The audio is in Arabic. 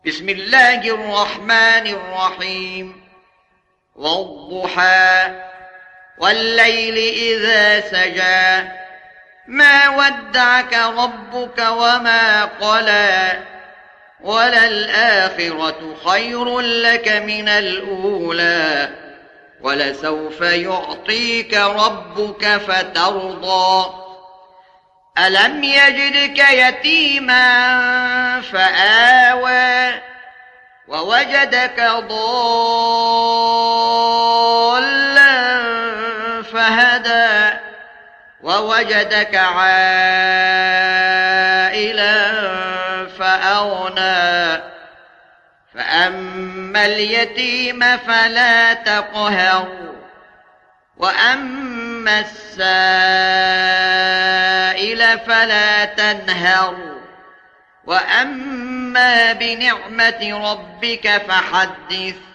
بسم الله الرحمن الرحيم. والضحى والليل إذا سجى ما ودعك ربك وما قلى وللآخرة خير لك من الأولى ولسوف يعطيك ربك فترضى ألم يجدك يتيما فآوى ووجدك ضالا فهدى ووجدك عائلا فأغنى فأما اليتيم فلا تقهر وأما السائل فلا تنهر وأما بنعمة ربك فحدث